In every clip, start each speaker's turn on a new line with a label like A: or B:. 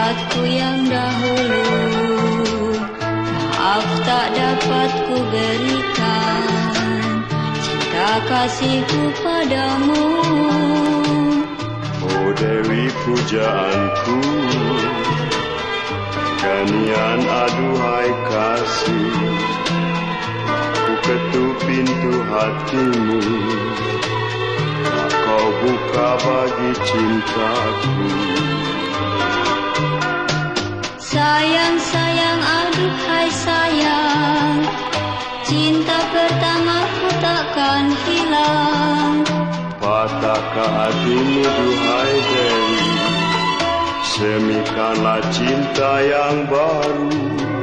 A: saatku yang dahulu, maaf tak dapat ku berikan cinta kasihku padamu.
B: Oh Dewi pujaanku, ganian aduhai kasih, ku ketuk pintu hatimu, tak kau buka bagi cintaku.
A: Sayang, sayang, aduhai sayang, cinta pertamaku takkan hilang.
B: Patahkah hatimu duhai Dewi, semikanlah cinta yang baru.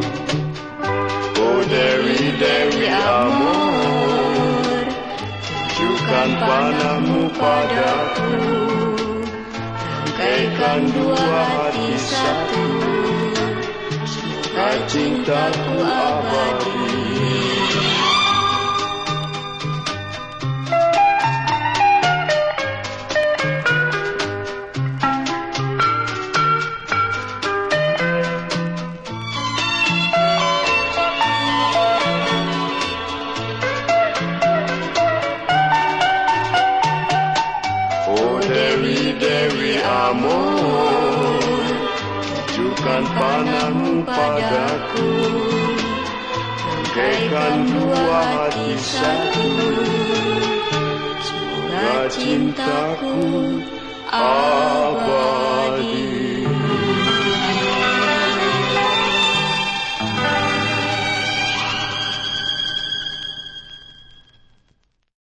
B: Oh Dewi, Dewi amor, tunjukkan panahmu padaku, rangkaikan dua hati satu, semoga cintaku abadi. Dewi, Dewi amor, tunjukkan panahmu padaku, rangkaikan dua hati satu, semoga cintaku abadi.